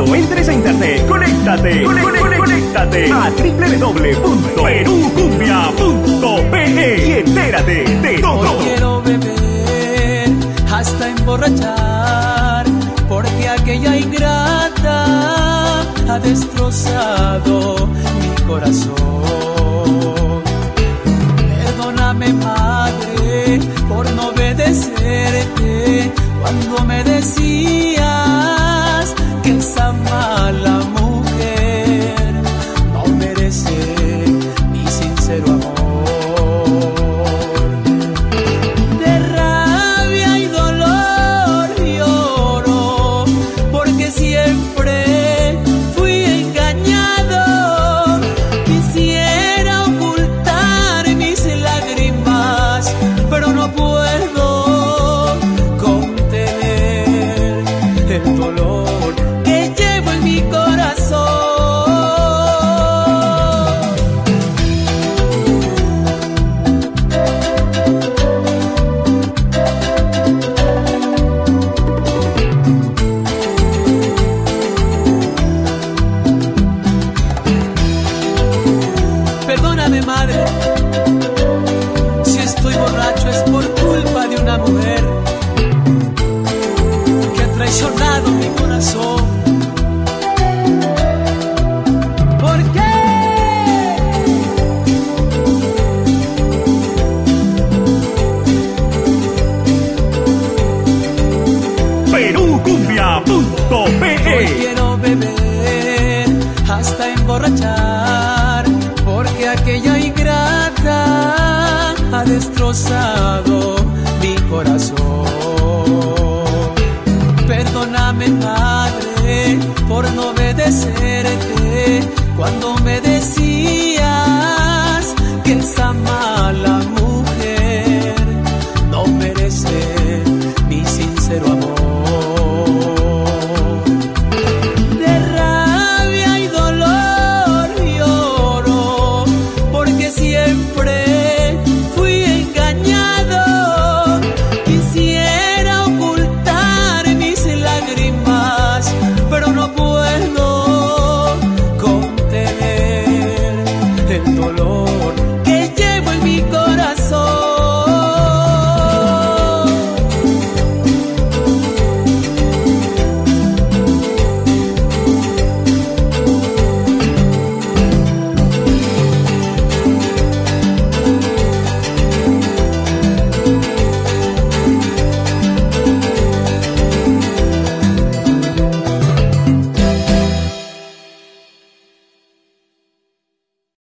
No entres a internet, conéctate a www.perucumbia.pe y entérate de todo. Hoy quiero beber hasta emborrachar, porque aquella ingrata ha destrozado mi corazón. Perdóname, madre, por no obedecerte cuando me decías que esa mala mujer no merece mi sincero amor. De rabia y dolor lloro, porque siempre fui engañado. Quisiera ocultar mis lágrimas, pero no puedo contener el dolor que llevo en mi corazón. Perdóname, madre, si estoy borracho es por culpa de una mujer que ha traicionado mi corazón. ¿Por qué? Perucumbia.pe. Hoy quiero beber hasta emborrachar, porque aquella ingrata ha destrozado mi corazón. Perdóname, madre, por no obedecerte cuando